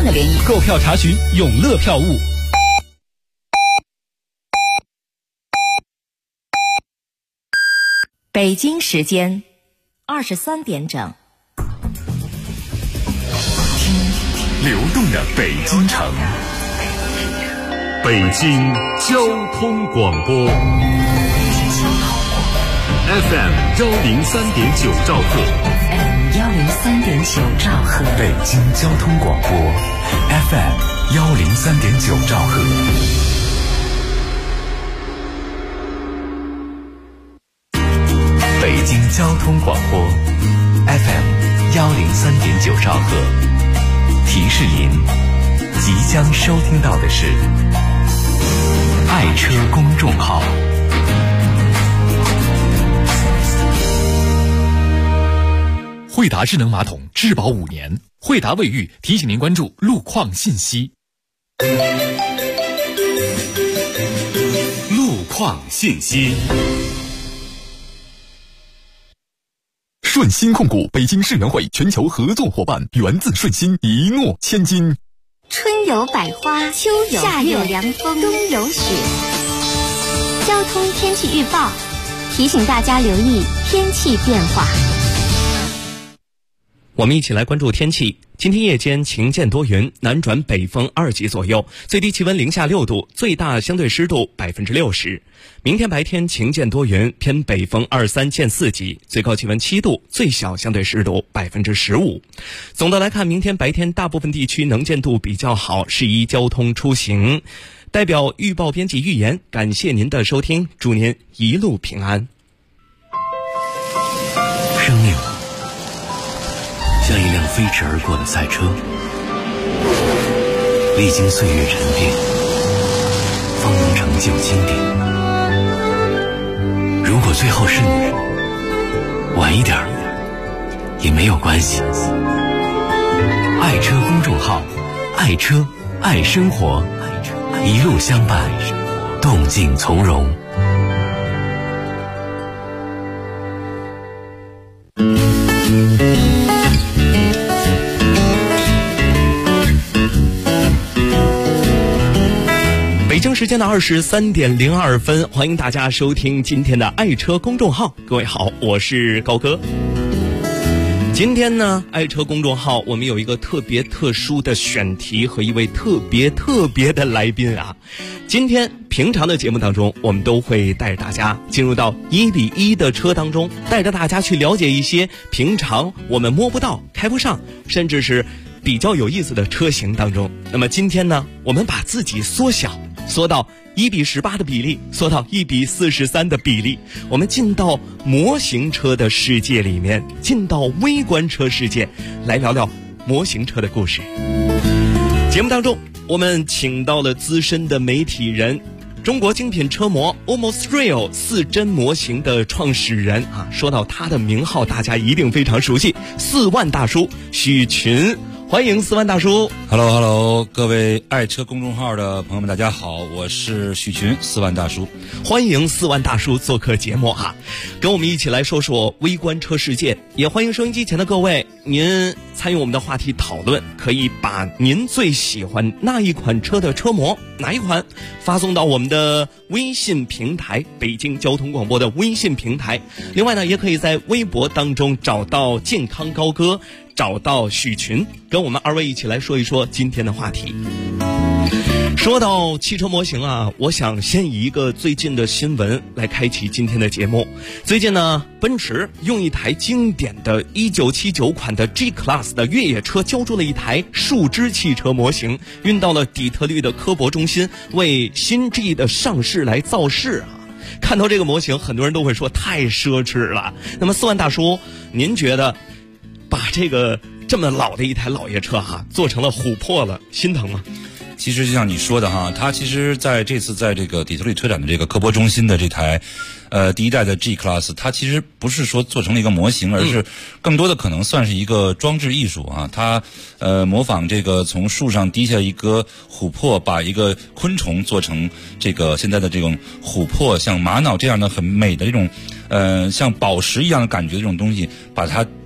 样的联谊。 购票查询永乐票务。 北京时间23点整。 流动的北京城，北京交通广播 FM 103.9兆赫， 103.9兆赫， 北京交通广播 FM 103.9兆赫。北京交通广播 FM 103.9兆赫，提示您即将收听到的是爱车公众号。 惠达智能马桶质保5年，惠达卫浴提醒您关注路况信息。 路况信息。 顺鑫控股北京世园会全球合作伙伴，源自顺鑫，一诺千金。 春有百花，秋有夏有凉风，冬有雪。交通天气预报提醒大家留意天气变化。 我们一起来关注天气。今天夜间晴间多云，南转北风2级左右，最低气温零下6度，最大相对湿度60%。明天白天晴间多云，偏北风2、3见4级，最高气温7度，最小相对湿度15%。总的来看，明天白天大部分地区能见度比较好，适宜交通出行。代表预报编辑预言，感谢您的收听，祝您一路平安。 生命像一辆飞驰而过的赛车，历经岁月沉淀，方能成就经典。如果最后是你，晚一点也没有关系。爱车公众号，爱车爱生活，一路相伴，动静从容。 北京时间的23点02分，欢迎大家收听今天的爱车公众号。各位好，我是高哥。今天呢，爱车公众号我们有一个特别特殊的选题和一位特别的来宾啊。今天平常的节目当中，我们都会带着大家进入到1比1的车当中，带着大家去了解一些平常我们摸不到、开不上，甚至是比较有意思的车型当中。那么今天呢，我们把自己缩小，缩到1比18的比例，缩到1比43的比例，我们进到模型车的世界里面，进到微观车世界，来聊聊模型车的故事。节目当中我们请到了资深的媒体人，中国精品车模 Almost Real 4真模型的创始人啊，说到他的名号大家一定非常熟悉，4万大叔许群。欢迎4万大叔。 Hello， 各位爱车公众号的朋友们大家好，我是许群，4万大叔。 欢迎4万大叔做客节目啊，跟我们一起来说说微观车世界。也欢迎收音机前的各位，您参与我们的话题讨论，可以把您最喜欢那一款车的车模，哪一款发送到我们的微信平台，北京交通广播的微信平台。另外呢，也可以在微博当中找到健康高歌，找到许群，跟我们2位一起来说一说今天的话题。说到汽车模型啊，我想先以一个最近的新闻来开启今天的节目。最近呢，奔驰用一台经典的1979款的 G Class 的越野车交出了一台树脂汽车模型，运到了底特律的科博中心，为新 G 的上市来造势啊。看到这个模型，很多人都会说太奢侈了。那么4万大叔，您觉得把这个这么老的一台老爷车做成了琥珀了，心疼吗？ 其实就像你说的哈，它其实在这次在这个底特律车展的这个科博中心的这台第一代的 G Class， 它其实不是说做成了一个模型，而是更多的可能算是一个装置艺术啊。它模仿这个从树上滴下一个琥珀，把一个昆虫做成这个现在的这种琥珀，像玛瑙这样的很美的这种像宝石一样的感觉的这种东西，把它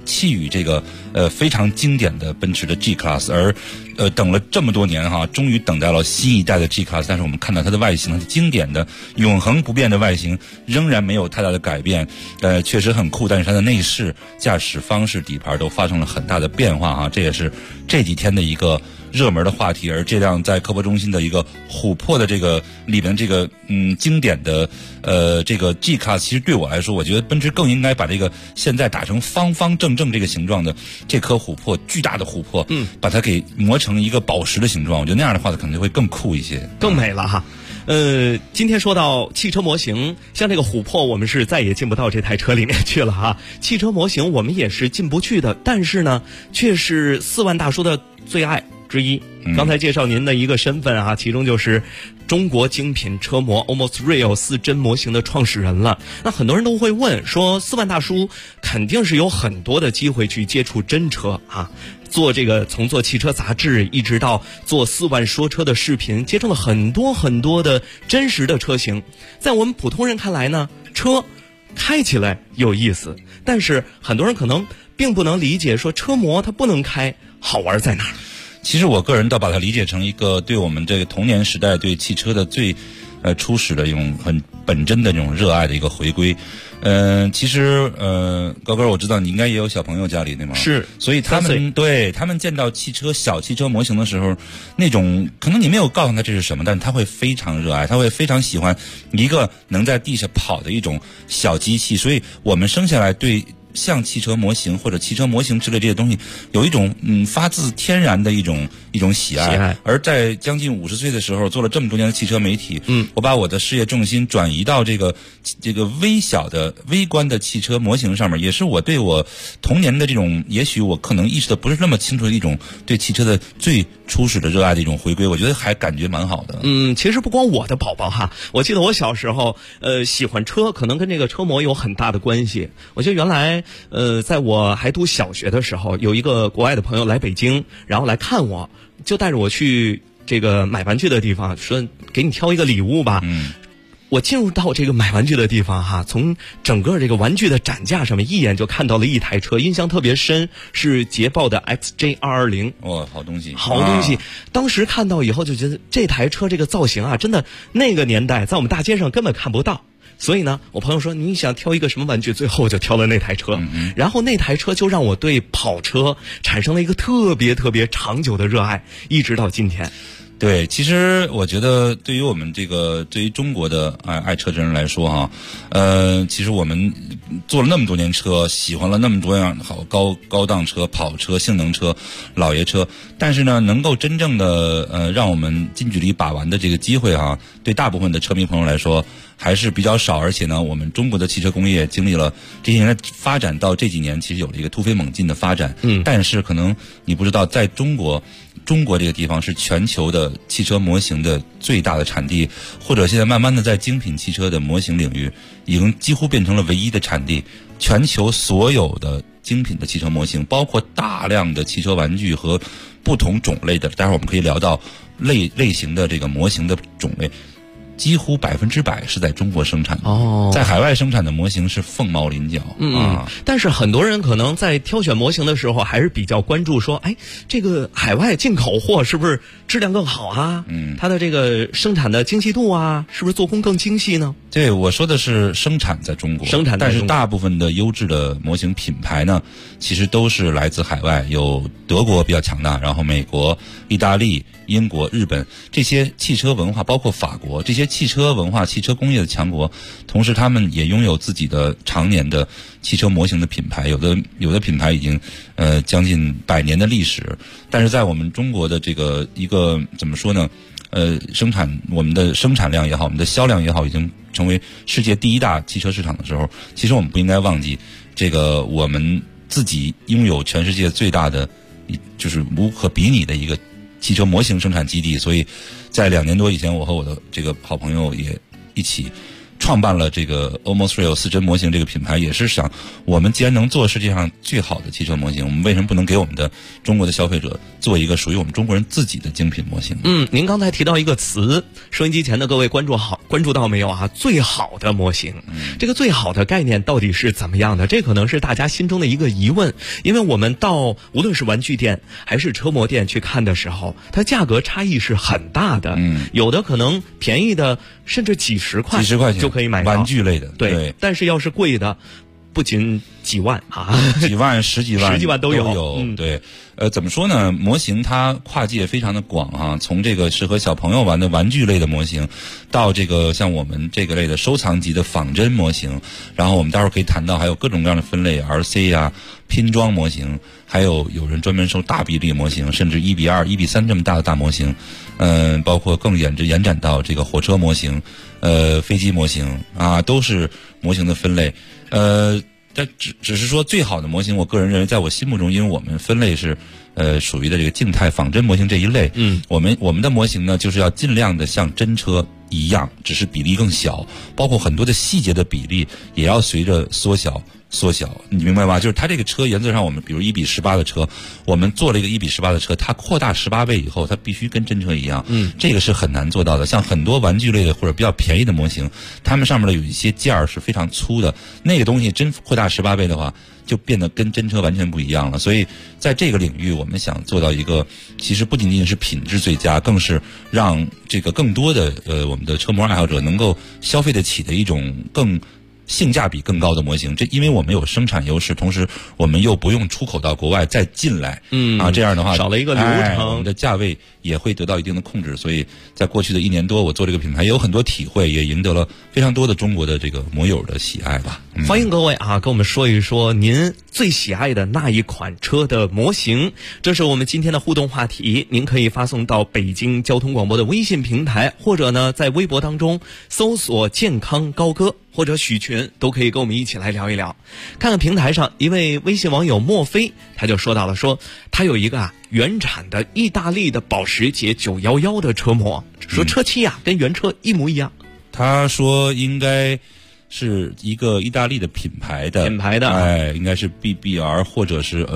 弃予这个非常经典的奔驰的 G Class， 而等了这么多年哈，终于等到了新一代的 G Class， 但是我们看到它的外形，它的经典的永恒不变的外形仍然没有太大的改变，确实很酷，但是它的内饰、驾驶方式、底盘都发生了很大的变化啊，这也是这几天的一个热门的话题。而这辆在科博中心的一个琥珀的这个里面这个经典的这个 G Class， 其实对我来说，我觉得奔驰更应该把这个现在打成方方正正这个形状的这颗琥珀，巨大的琥珀，把它给磨成一个宝石的形状，我觉得那样的话可能就会更酷一些， 更美了哈。今天说到汽车模型，像这个琥珀我们是再也进不到这台车里面去了哈。汽车模型我们也是进不去的，但是呢，却是4万大叔的最爱之一。刚才介绍您的一个身份啊，其中就是中国精品车模 Almost Real 4真模型的创始人了。那很多人都会问说，4万大叔肯定是有很多的机会去接触真车啊，做这个从做汽车杂志一直到做4万说车的视频，接触了很多很多的真实的车型。在我们普通人看来呢，车开起来有意思，但是很多人可能并不能理解说车模它不能开，好玩在哪儿？ 其实我个人倒把它理解成一个对我们这个童年时代对汽车的最初始的一种很本真的这种热爱的一个回归。其实高哥，我知道你应该也有小朋友家里对吗？是，所以他们见到小汽车模型的时候，那种可能你没有告诉他这是什么，但是他会非常热爱，他会非常喜欢一个能在地上跑的一种小机器。所以我们生下来对像汽车模型或者汽车模型之类这些东西有一种发自天然的一种喜爱。而在将近50岁的时候，做了这么多年的汽车媒体，我把我的事业重心转移到这个微小的微观的汽车模型上面，也是我对我童年的这种也许我可能意识的不是那么清楚的一种对汽车的最初始的热爱的一种回归，我觉得还感觉蛮好的。 其实不光我的宝宝哈，我记得我小时候喜欢车可能跟这个车模有很大的关系。我觉得原来在我还读小学的时候，有一个国外的朋友来北京，然后来看我，就带着我去这个买玩具的地方，说给你挑一个礼物吧。我进入到这个买玩具的地方哈，从整个这个玩具的展架上面一眼就看到了一台车，印象特别深，是捷豹的 XJ220。 好东西， 好东西。当时看到以后就觉得这台车这个造型啊，真的那个年代在我们大街上根本看不到。所以呢，我朋友说你想挑一个什么玩具，最后我就挑了那台车。然后那台车就让我对跑车产生了一个特别特别长久的热爱，一直到今天。 对，其实我觉得对于我们对于中国的爱车之人来说哈，其实我们做了那么多年车，喜欢了那么多样好高档车、跑车、性能车、老爷车，但是呢，能够真正的让我们近距离把玩的这个机会哈，对大部分的车迷朋友来说还是比较少。而且呢，我们中国的汽车工业经历了这些年的发展，到这几年其实有了一个突飞猛进的发展。但是可能你不知道，在中国这个地方是全球的汽车模型的最大的产地，或者现在慢慢的在精品汽车的模型领域已经几乎变成了唯一的产地。全球所有的精品的汽车模型，包括大量的汽车玩具和不同种类的，待会儿我们可以聊到类型的这个模型的种类，几乎100%是在中国生产的。在海外生产的模型是凤毛麟角。 但是很多人可能在挑选模型的时候还是比较关注说，这个海外进口货是不是质量更好啊？它的这个生产的精细度啊，是不是做工更精细呢？ 对，我说的是生产在中国，但是大部分的优质的模型品牌呢，其实都是来自海外，有德国比较强大，然后美国、意大利、英国、日本这些汽车文化，包括法国这些汽车文化、汽车工业的强国，同时他们也拥有自己的常年的汽车模型的品牌，有的品牌已经将近100年的历史。但是在我们中国的这个一个怎么说呢？我们的生产量也好，我们的销量也好，已经成为世界第1大汽车市场的时候，其实我们不应该忘记，这个我们自己拥有全世界最大的，就是无可比拟的一个汽车模型生产基地。所以在2年多以前，我和我的这个好朋友也一起创办了这个 Almost Real 4帧模型这个品牌，也是想我们既然能做世界上最好的汽车模型，我们为什么不能给我们的中国的消费者做一个属于我们中国人自己的精品模型？ 您刚才提到一个词，收音机前的各位关注到没有啊？最好的模型，这个最好的概念到底是怎么样的？这可能是大家心中的一个疑问，因为我们到无论是玩具店还是车模店去看的时候，它价格差异是很大的，有的可能便宜的甚至几十块钱就可以买到玩具类的， 对，但是要是贵的，不仅几万啊， 几万、十几万都有。 对，怎么说呢？模型它跨界非常的广啊，从这个适合小朋友玩的玩具类的模型，到这个像我们这个类的收藏级的仿真模型，然后我们待会儿可以谈到还有各种各样的分类 ，RC 啊、拼装模型，还有人专门收大比例模型，甚至1:2、1:3这么大的大模型，包括更延展到这个火车模型、飞机模型啊，都是模型的分类。但只是说最好的模型，我个人认为，在我心目中，因为我们分类是属于的这个静态仿真模型这一类，我们的模型呢，就是要尽量的像真车一样，只是比例更小，包括很多的细节的比例也要随着缩小，你明白吧？就是它这个车原则上，我们比如1:18的车，我们做了一个1:18的车，它扩大18倍以后，它必须跟真车一样，这个是很难做到的。像很多玩具类的或者比较便宜的模型，它们上面的有一些件儿是非常粗的，那个东西真扩大18倍的话，就变得跟真车完全不一样了。所以在这个领域，我们想做到一个，其实不仅仅是品质最佳，更是让这个更多的我们的车模爱好者能够消费得起的一种更性价比更高的模型。这因为我们有生产优势，同时我们又不用出口到国外再进来，这样的话少了一个流程， 我们的价位也会得到一定的控制。所以在过去的1年多，我做这个品牌也有很多体会，也赢得了非常多的中国的这个摩友的喜爱吧。 欢迎各位啊，跟我们说一说您最喜爱的那一款车的模型，这是我们今天的互动话题。您可以发送到北京交通广播的微信平台，或者呢在微博当中搜索健康高歌或者许群，都可以跟我们一起来聊一聊。看看平台上一位微信网友莫非，他就说到了，说他有一个原产的意大利的保时捷911的车模，说车漆跟原车一模一样。 他说应该是一个意大利的品牌的，应该是 BBR 或者是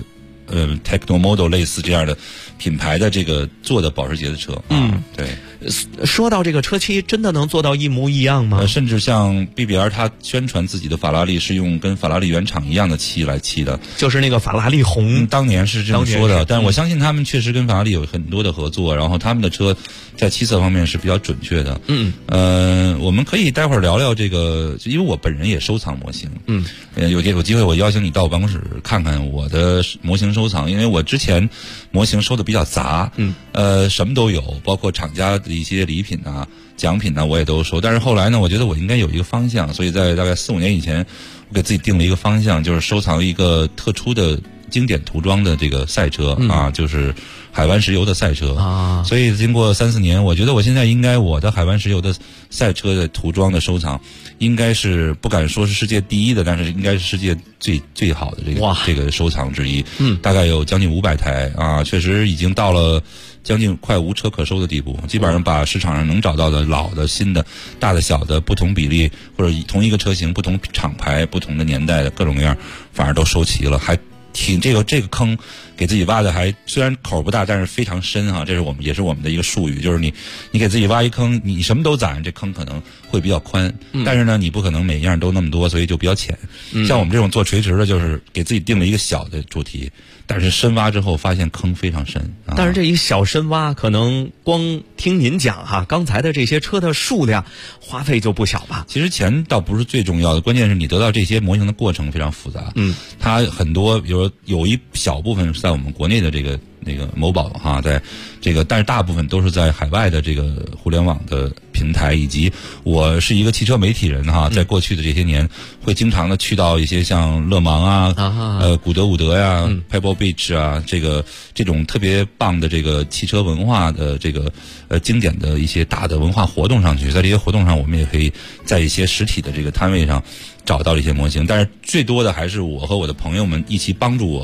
Technomodel 类似这样的品牌的这个做的保时捷的车。对。 说到这个车漆，真的能做到一模一样吗？ 甚至像 BBR 它宣传自己的法拉利是用跟法拉利原厂一样的漆来漆的， 就是那个法拉利红。 当年是这么说的，但是我相信他们确实跟法拉利有很多的合作，然后他们的车在漆色方面是比较准确的。我们可以待会儿聊聊这个，因为我本人也收藏模型。有机会我邀请你到我办公室看看我的模型收藏，因为我之前模型收的比较杂，什么都有，包括厂家的一些礼品啊、奖品啊，我也都收。但是后来呢，我觉得我应该有一个方向，所以在大概4、5年以前，我给自己定了一个方向，就是收藏一个特殊的经典涂装的这个赛车就是海湾石油的赛车啊。所以经过3、4年，我觉得我现在应该我的海湾石油的赛车的涂装的收藏，应该是不敢说是世界第一的，但是应该是世界最好的这个收藏之一。大概有将近500台啊，确实已经到了将近快无车可收的地步，基本上把市场上能找到的老的、新的、大的、小的、不同比例或者同一个车型、不同厂牌、不同的年代的各种各样，反而都收齐了，还挺这个坑给自己挖的还虽然口不大，但是非常深哈。这是也是我们的一个术语，就是你给自己挖一坑，你什么都攒，这坑可能会比较宽，但是呢你不可能每一样都那么多，所以就比较浅。像我们这种做垂直的，就是给自己定了一个小的主题，但是深挖之后发现坑非常深。 但是这一小深挖，可能光听您讲刚才的这些车的数量花费就不小吧？ 其实钱倒不是最重要的，关键是你得到这些模型的过程非常复杂。它很多，比如说有一小部分是在我们国内的那个某宝在这个，但是大部分都是在海外的这个互联网的平台，以及我是一个汽车媒体人在过去的这些年会经常的去到一些像勒芒古德伍德呀、Pebble Beach 啊，这种特别棒的这个汽车文化的这个经典的一些大的文化活动上去，在这些活动上我们也可以在一些实体的这个摊位上找到一些模型，但是最多的还是我和我的朋友们一起帮助我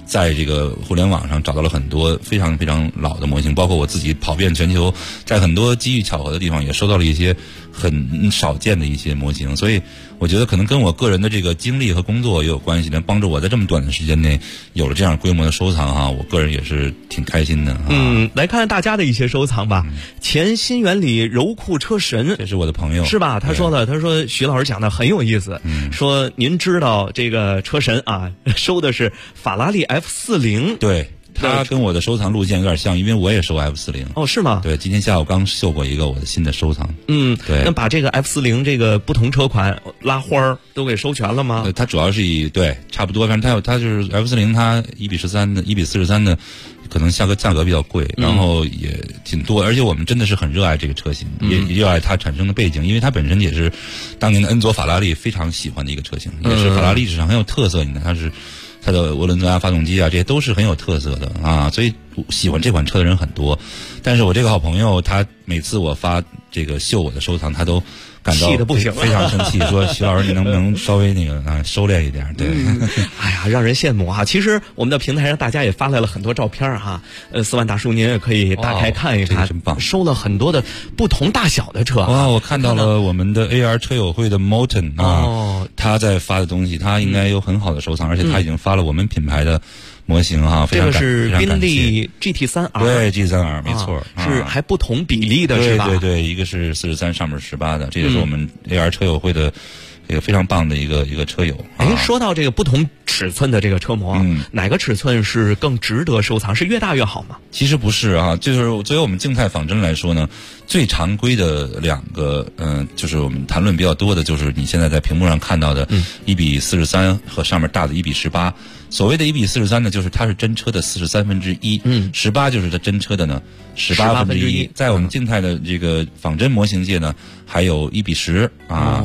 在这个互联网上找到了很多非常非常老的模型，包括我自己跑遍全球，在很多机遇巧合的地方也收到了一些很少见的一些模型，所以我觉得可能跟我个人的这个经历和工作也有关系，能帮助我在这么短的时间内有了这样规模的收藏哈，我个人也是挺开心的。 来看看大家的一些收藏吧。前新源里柔库车神， 这是我的朋友， 是吧？他说的，他说徐老师讲的很有意思，说您知道这个车神啊，收的是法拉利 F40， 对。他跟我的收藏路线有点像，因为我也收 F40。 哦，是吗？ 对，今天下午刚秀过一个我的新的收藏。对。 那把这个 F40这个不同车款拉花儿都给收全了吗？ 它主要是差不多，反正它就是 F40，它1:13的1:43的，可能价格比较贵，然后也挺多，而且我们真的是很热爱这个车型，也热爱它产生的背景，因为它本身也是当年的恩佐法拉利非常喜欢的一个车型，也是法拉利历史上很有特色。你看，它的涡轮增压发动机啊，这些都是很有特色的啊，所以喜欢这款车的人很多。但是我这个好朋友，他每次我发这个秀我的收藏，他都感到气得不行， 非常生气，说徐老师你能不能稍微收敛一点？对， 哎呀，让人羡慕啊！其实我们的平台上大家也发来了很多照片哈，4万大叔您也可以打开看一看， 真棒， 收了很多的不同大小的车。 哇，我看到了我们的 AR 车友会的 Moten 啊，他在发的东西，他应该有很好的收藏，而且他已经发了我们品牌的模型哈，非常这个是宾利 GT3R， 对 GT3R 没错， 是还不同比例的是吧？ 对，一个是43，上面18的，这也是我们 AR 车友会的这个非常棒的一个车友。 说到这个不同尺寸的这个车模，哪个尺寸是更值得收藏？是越大越好吗？ 其实不是啊，就是作为我们静态仿真来说呢，最常规的两个，就是我们谈论比较多的，就是你现在在屏幕上看到的1:43和上面大的1:18。所谓的1:43呢，就是它是真车的1/43，18就是它真车的呢18%。在我们静态的这个仿真模型界呢，还有1:10啊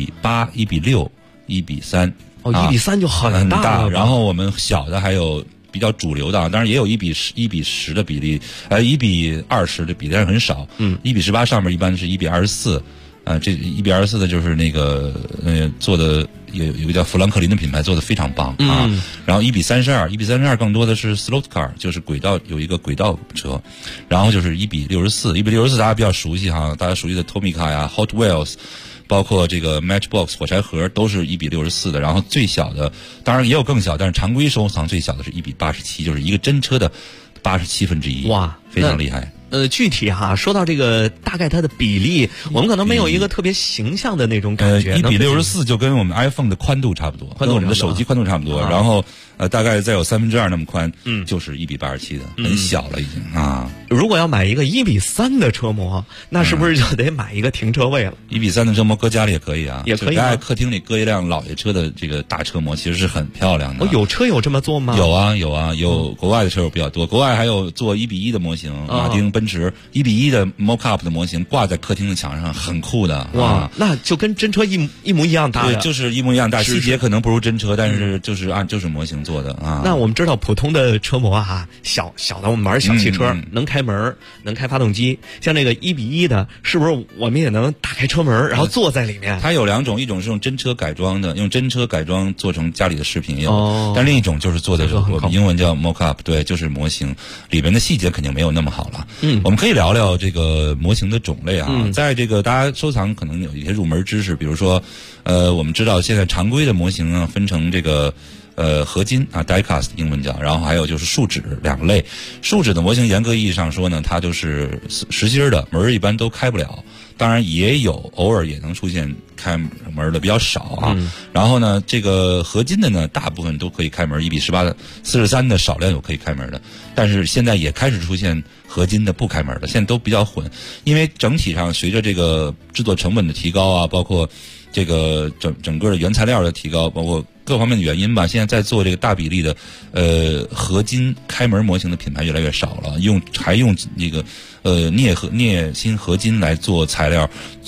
，1:8、1:6、1:3。 1:3就很大了。 然后我们小的还有比较主流的啊，当然也有1:10的比例，1:20的比例，但是很少。1:18上面一般是1:24。这1:24的就是那个做的有个叫富兰克林的品牌做的非常棒啊。然后1:32更多的是 slot car， 就是有一个轨道车。然后就是1:64大家比较熟悉哈，大家熟悉的 Tomica 呀、Hot Wheels， 包括这个 Matchbox 火柴盒都是1:64的。然后最小的当然也有更小，但是常规收藏最小的是1:87，就是一个真车的87%。 哇， 非常厉害。 具体哈，说到这个大概它的比例，我们可能没有一个特别形象的那种感觉。 1:64就跟我们 iPhone 的宽度差不多，跟我们的手机宽度差不多。然后大概再有2/3那么宽，就是1:87的，很小了已经啊。 如果要买一个1:3的车模，那是不是就得买一个停车位了 ？1:3的车模搁家里也可以啊， 也可以。 在客厅里搁一辆老爷车的这个大车模，其实是很漂亮的。 有车友这么做吗？ 有啊，有国外的车友比较多，国外还有做1:1的模型，马丁奔驰1:1的 mock-up 的模型挂在客厅的墙上，很酷的。 哇，那就跟真车一模一样大。 对，就是一模一样大，细节可能不如真车，但是就是就是模型做的啊。 那我们知道普通的车模啊，小的我们玩小汽车，能开门，能开发动机。像那个1:1的，是不是我们也能打开车门，然后坐在里面？ 它有两种，一种是用真车改装的，用真车改装做成家里的饰品也有，但另一种就是做的我们英文叫 mock-up， 对，就是模型里面的细节肯定没有那么好了。我们可以聊聊这个模型的种类啊，在这个大家收藏可能有一些入门知识，比如说，我们知道现在常规的模型呢分成这个合金啊 die-cast 英文叫，然后还有就是树脂两类。树脂的模型严格意义上说呢，它就是实心的，门一般都开不了。当然也有偶尔也能出现开门的，比较少啊。然后呢，这个合金的呢，大部分都可以开门，1:18的43的少量有可以开门的，但是现在也开始出现合金的不开门的，现在都比较混。因为整体上随着这个制作成本的提高啊，包括这个整个的原材料的提高，包括各方面的原因吧，现在在做这个大比例的合金开门模型的品牌越来越少了，还用那个镍锌合金来做材料，做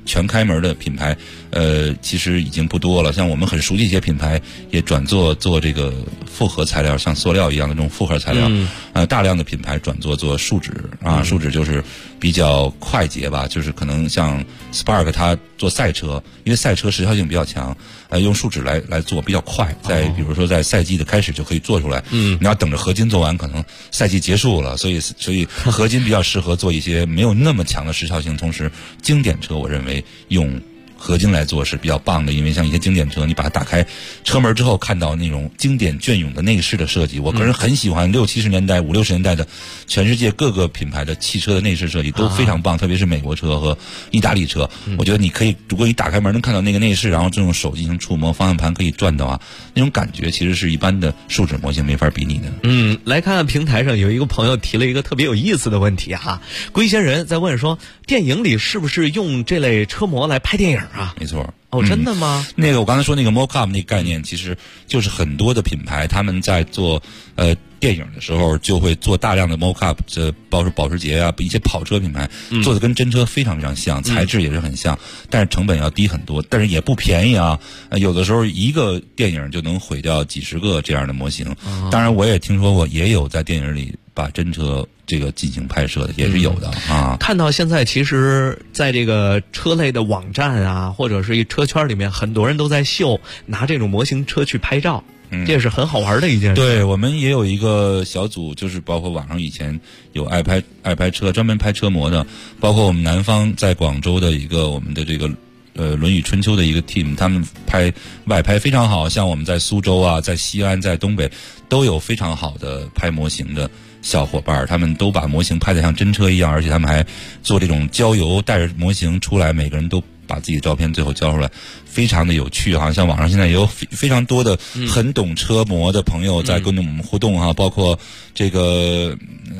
全开门的品牌，其实已经不多了。像我们很熟悉一些品牌，也转做这个复合材料，像塑料一样的这种复合材料。大量的品牌转做树脂啊，树脂就是比较快捷吧，就是可能像 Spark 它做赛车，因为赛车时效性比较强，用树脂来做比较快，比如说在赛季的开始就可以做出来。你要等着合金做完，可能赛季结束了，所以合金比较适合做一些没有那么强的时效性，同时经典车我认为用合金来做是比较棒的，因为像一些经典车，你把它打开车门之后，看到那种经典隽永的内饰的设计，我个人很喜欢60-70年代、50-60年代的全世界各个品牌的汽车的内饰设计都非常棒，特别是美国车和意大利车。我觉得你可以，如果你打开门能看到那个内饰，然后这种手进行触摸，方向盘可以转到那种感觉其实是一般的树脂模型没法比拟的。 来看看平台上有一个朋友提了一个特别有意思的问题龟仙人在问说，电影里是不是用这类车模来拍电影啊？ 没错。 真的吗？ 那个我刚才说那个 mock-up 那个概念，其实就是很多的品牌他们在做电影的时候就会做大量的 mock-up， 包括保时捷一些跑车品牌做的跟真车非常非常像，材质也是很像，但是成本要低很多，但是也不便宜有的时候一个电影就能毁掉几十个这样的模型。当然我也听说过也有在电影里把真车这个进行拍摄的，也是有的看到现在其实在这个车类的网站或者是车圈里面，很多人都在秀拿这种模型车去拍照，这也是很好玩的一件事。 对，我们也有一个小组，就是包括网上以前有爱拍车专门拍车模的，包括我们南方在广州的一个我们的这个论语春秋的一个 team， 他们外拍非常好，像我们在苏州在西安在东北都有非常好的拍模型的小伙伴，他们都把模型拍得像真车一样，而且他们还做这种郊游，带着模型出来，每个人都把自己的照片最后交出来，非常的有趣像网上现在也有非常多的很懂车模的朋友在跟我们互动包括这个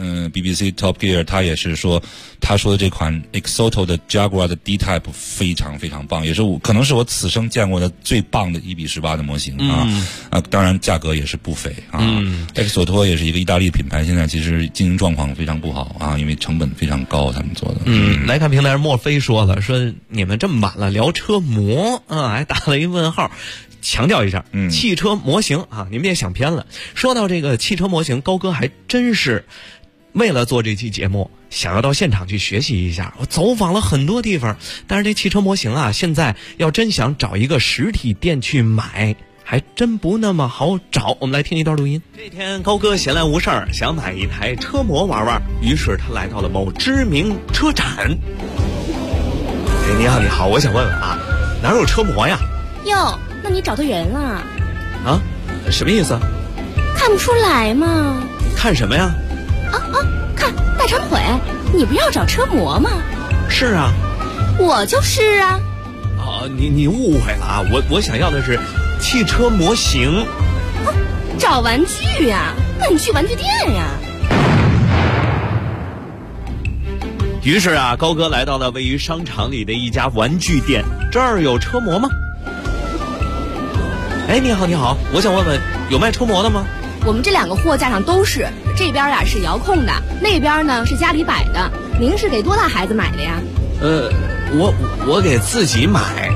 BBC Top Gear 他也是说，他说的这款 Exoto 的 Jaguar 的 D-Type 非常非常棒，也是可能是我此生见过的最棒的1:18的模型当然价格也是不菲Exoto 也是一个意大利品牌，现在其实经营状况非常不好因为成本非常高，他们做的来看平台莫非说了，说你们这么晚了聊车模还打了一问号。强调一下，汽车模型你们别想偏了。说到这个汽车模型，高哥还真是为了做这期节目，想要到现场去学习一下。我走访了很多地方，但是这汽车模型现在要真想找一个实体店去买，还真不那么好找。我们来听一段录音。这天高哥闲来无事儿，想买一台车模玩玩，于是他来到了某知名车展。你好，我想问问哪有车模呀？ 哟，那你找对人了什么意思？ 看不出来吗？ 看什么呀？ 看大长腿，你不要找车模吗？ 是啊， 我就是啊。 你误会了我想要的是汽车模型。 找玩具呀？那你去玩具店呀。 于是高哥来到了位于商场里的一家玩具店。这儿有车模吗？你好，我想问问有卖车模的吗？ 我们这两个货架上都是，这边是遥控的，那边呢是家里摆的。您是给多大孩子买的呀？ 我给自己买。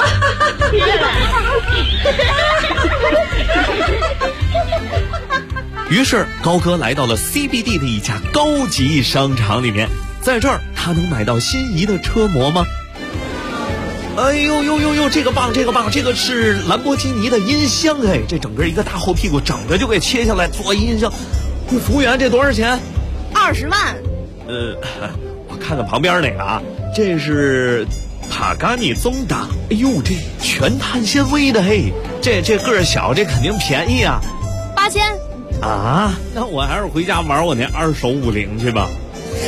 于是高哥来到了 CBD 的一家高级商场里面，在这儿他能买到心仪的车模吗？哎呦，这个棒，这个是兰博基尼的音箱这整个一个大后屁股整个就给切下来做音箱。服务员，这多少钱 ？20万。 我看看旁边那个这是帕嘎尼宗的。哎呦，这全碳纤维的这个儿小，这肯定便宜 8000。 那我还是回家玩我那二手50去吧。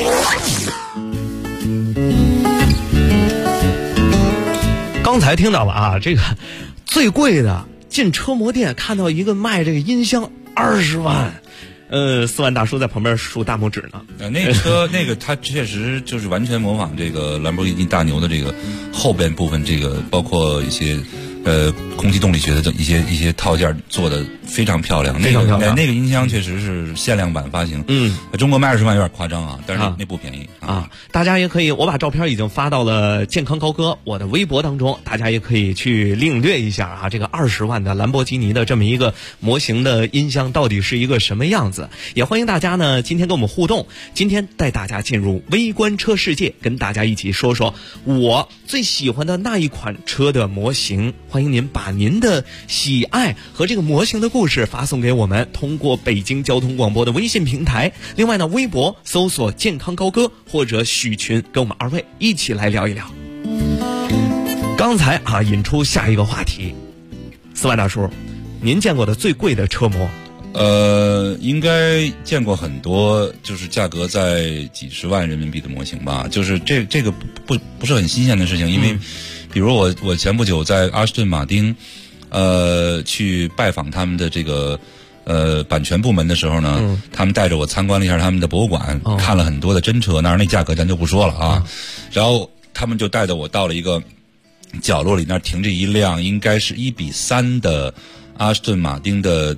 刚才听到了这个最贵的，进车模店看到一个卖这个音箱20万，4万大叔在旁边竖大拇指呢。 那个车那个它确实就是完全模仿这个兰博基尼大牛的这个后边部分，这个包括一些空气动力学的一些套件做的非常漂亮。 非常漂亮。 那个音箱确实是限量版发行。中国卖20万有点夸张啊，但是那不便宜啊。 大家也可以，我把照片已经发到了健康高歌我的微博当中，大家也可以去领略一下啊，这个20万的兰博基尼的这么一个模型的音箱到底是一个什么样子。也欢迎大家呢今天跟我们互动，今天带大家进入微观车世界，跟大家一起说说我最喜欢的那一款车的模型。欢迎您把您的喜爱和这个模型的故事发送给我们，通过北京交通广播的微信平台。另外呢，微博搜索健康高歌或者许群，跟我们二位一起来聊一聊。刚才引出下一个话题，4万大叔，您见过的最贵的车模？ 应该见过很多，就是价格在几十万人民币的模型吧。就是这个不是很新鲜的事情，因为比如我前不久在阿斯顿马丁去拜访他们的这个版权部门的时候呢，他们带着我参观了一下他们的博物馆，看了很多的真车，当然那价格咱就不说了啊。然后他们就带着我到了一个角落里，那停着一辆应该是1:3的阿斯顿马丁的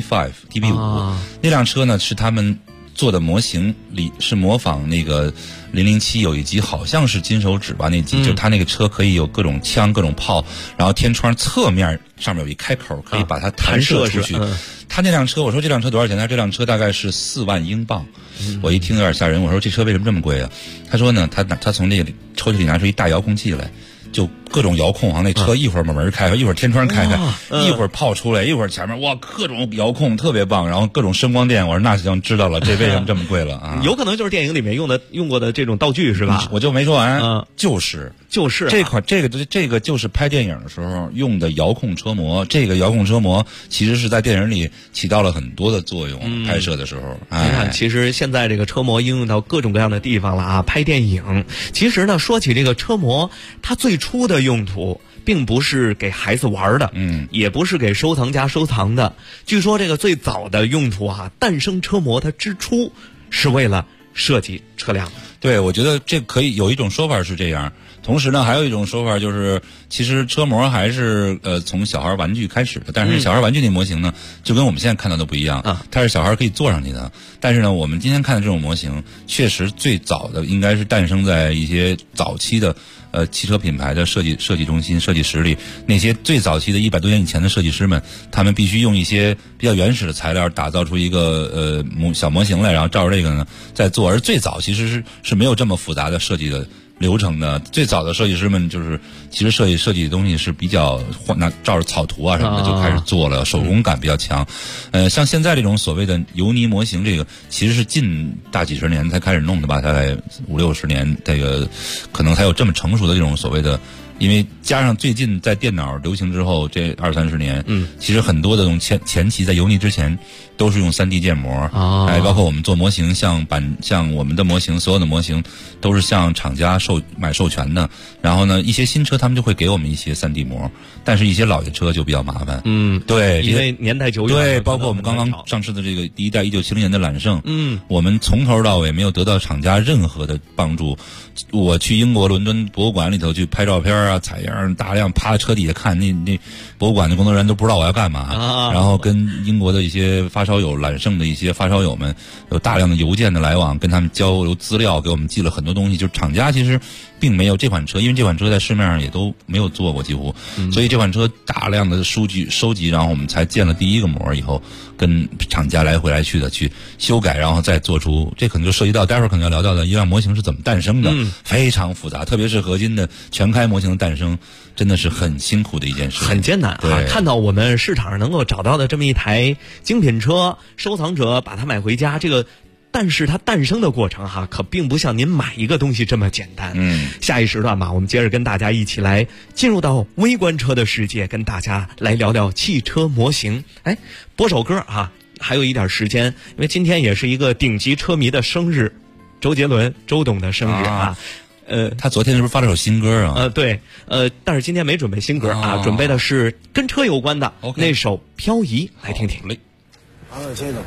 DB5 那辆车呢是他们做的模型里是模仿那个007有一集好像是金手指吧，那集就他那个车可以有各种枪各种炮，然后天窗侧面上面有一开口可以把它弹射出去。他那辆车，我说这辆车多少钱？他这辆车大概是4万英镑。我一听有点吓人，我说这车为什么这么贵啊？他说呢，他从那个抽屉里拿出一大遥控器来，就各种遥控那车一会儿把门开开，一会儿天窗开开，一会儿炮出来，一会儿前面各种遥控特别棒，然后各种声光电。我说那行知道了，这为什么这么贵了啊？ 有可能就是电影里面用过的这种道具是吧？ 我就没说完，就是这个就是拍电影的时候用的遥控车模。这个遥控车模其实是在电影里起到了很多的作用，拍摄的时候。 你看，其实现在这个车模应用到各种各样的地方了啊。拍电影，其实呢，说起这个车模，它最初的用途并不是给孩子玩的，也不是给收藏家收藏的。据说这个最早的用途诞生车模它之初是为了设计车辆。 对，我觉得这可以有一种说法是这样。同时呢，还有一种说法就是，其实车模还是从小孩玩具开始的，但是小孩玩具那模型呢，就跟我们现在看到的不一样，它是小孩可以坐上去的。但是呢，我们今天看的这种模型，确实最早的应该是诞生在一些早期的汽车品牌的设计中心、设计室里。那些最早期的100多年以前的设计师们，他们必须用一些比较原始的材料打造出一个小模型来，然后照着这个呢再做。而最早其实是没有这么复杂的设计的流程的。最早的设计师们就是其实设计的东西是比较照着草图什么的就开始做了，手工感比较强。像现在这种所谓的油泥模型，这个其实是近大几十年才开始弄的吧，大概50-60年，这个可能才有这么成熟的这种所谓的。因为加上最近在电脑流行之后这20-30年，其实很多的这种前期在油泥之前都是用3D 建模，包括我们做模型，像我们的模型，所有的模型都是向厂家买授权的。然后呢，一些新车他们就会给我们一些3D 模，但是一些老爷车就比较麻烦。对， 因为年代久远。 对，包括我们刚刚上市的这个第一代1970年的揽胜，我们从头到尾没有得到厂家任何的帮助。我去英国伦敦博物馆里头去拍照片采样，大量趴在车底下看，那博物馆的工作人员都不知道我要干嘛。然后跟英国的一些发烧友，揽胜的一些发烧友们有大量的邮件的来往，跟他们交流资料，给我们寄了很多东西。就是厂家其实并没有这款车，因为这款车在市面上也都没有做过几乎，所以这款车大量的数据收集，然后我们才建了第一个模，以后跟厂家来回来去的去修改，然后再做出。这可能就涉及到待会儿可能要聊到的一辆模型是怎么诞生的，非常复杂，特别是合金的全开模型的诞生，真的是很辛苦的一件事， 很艰难啊。看到我们市场上能够找到的这么一台精品车，收藏者把它买回家，但是它诞生的过程可并不像您买一个东西这么简单。下一时段吧，我们接着跟大家一起来进入到微观车的世界，跟大家来聊聊汽车模型。播首歌还有一点时间，因为今天也是一个顶级车迷的生日，周杰伦周董的生日他昨天是不是发了首新歌啊？ 对，但是今天没准备新歌准备的是跟车有关的那首《漂移》，来听听。 跑喺車度，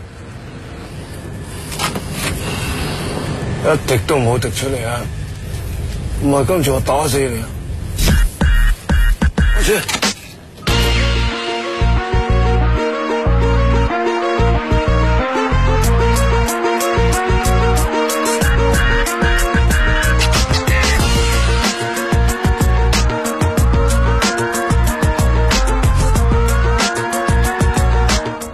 一滴都冇滴出嚟啊！唔係今次我打死你啊！開始。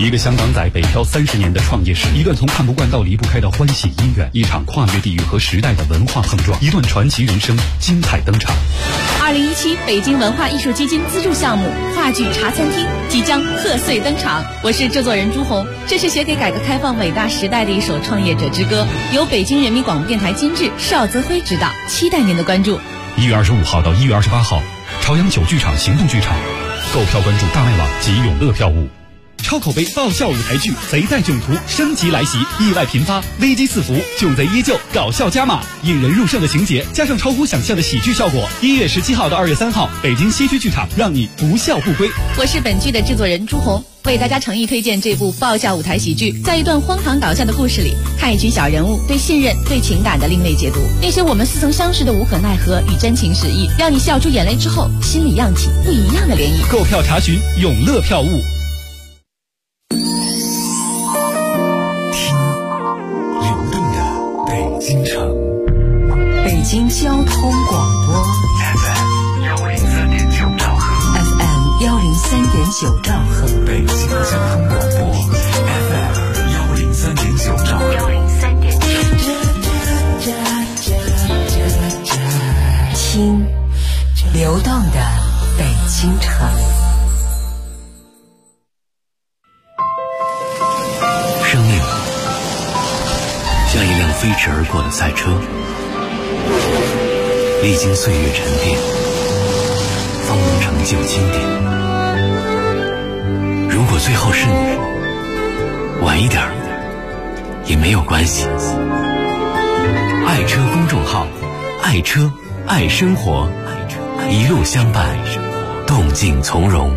一个香港仔北漂30年的创业史，一段从看不惯到离不开的欢喜姻缘，一场跨越地域和时代的文化碰撞，一段传奇人生精彩登场。 2017北京文化艺术基金资助项目话剧茶餐厅即将贺岁登场，我是制作人朱红。这是写给改革开放伟大时代的一首创业者之歌，由北京人民广播电台监制，邵泽辉执导，期待您的关注。 1月25号到1月28号，朝阳9剧场行动剧场，购票关注大麦网及永乐票务。 超口碑爆笑舞台剧《贼在囧途》升级来袭，意外频发，危机四伏，囧贼依旧，搞笑加码，引人入胜的情节加上超乎想象的喜剧效果。1月17号到2月3号，北京西区剧场，让你不笑不归。 我是本剧的制作人朱红，为大家诚意推荐这部爆笑舞台喜剧。在一段荒唐搞笑的故事里，看一群小人物对信任、对情感的另类解读，那些我们似曾相识的无可奈何与真情实意，让你笑出眼泪之后，心里漾起不一样的涟漪。 购票查询永乐票务。 京城， 北京交通广播 FM 103.9兆赫 FM 103.9兆赫， 北京交通广播 FM 103.9兆赫听流动的北京城。 生命像一辆飞驰而过的赛车，历经岁月沉淀，方能成就经典。如果最后是你，晚一点也没有关系。爱车公众号，爱车爱生活，一路相伴，动静从容。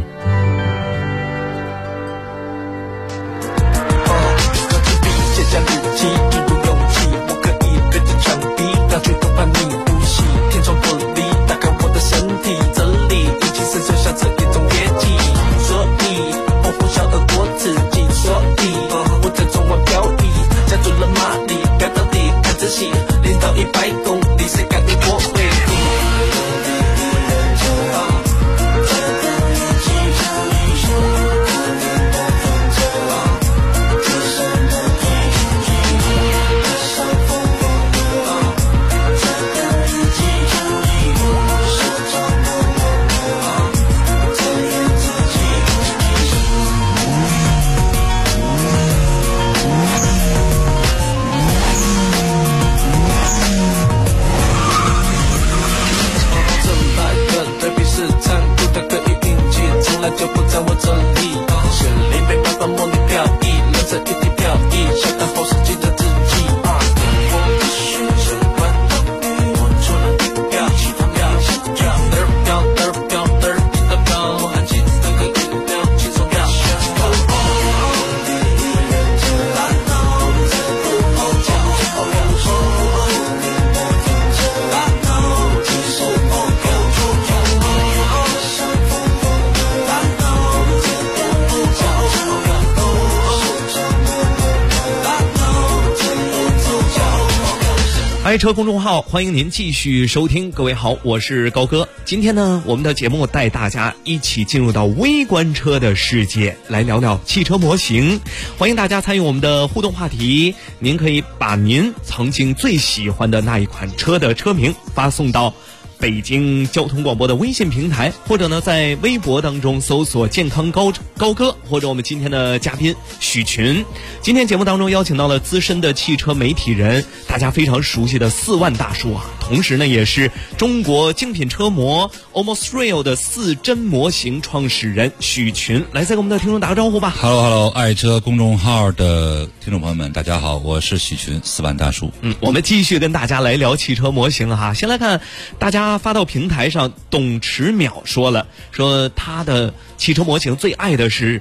爱车公众号，欢迎您继续收听。各位好，我是高哥。今天呢，我们的节目带大家一起进入到微观车的世界，来聊聊汽车模型。欢迎大家参与我们的互动话题，您可以把您曾经最喜欢的那一款车的车名发送到北京交通广播的微信平台，或者呢在微博当中搜索健康高哥，或者我们今天的嘉宾许群。今天节目当中邀请到了资深的汽车媒体人，大家非常熟悉的4万大叔啊，同时呢也是中国精品车模 Almost Real 的4真模型创始人许群，来再给我们的听众打个招呼吧。 Hello， 爱车公众号的听众朋友们，大家好，我是许群，4万大叔。 我们继续跟大家来聊汽车模型哈。先来看大家发到平台上，董池淼说他的汽车模型最爱的是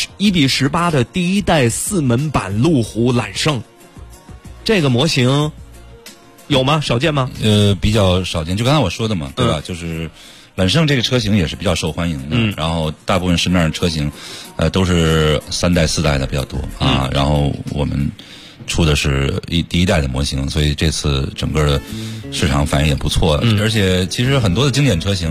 1:18的第一代4门版路虎揽胜。这个模型有吗？少见吗？ 比较少见，就刚才我说的嘛，对吧？就是揽胜这个车型也是比较受欢迎的，然后大部分市面上车型，都是3代4代的比较多啊，然后我们出的是第一代的模型，所以这次整个的市场反应也不错，而且其实很多的经典车型，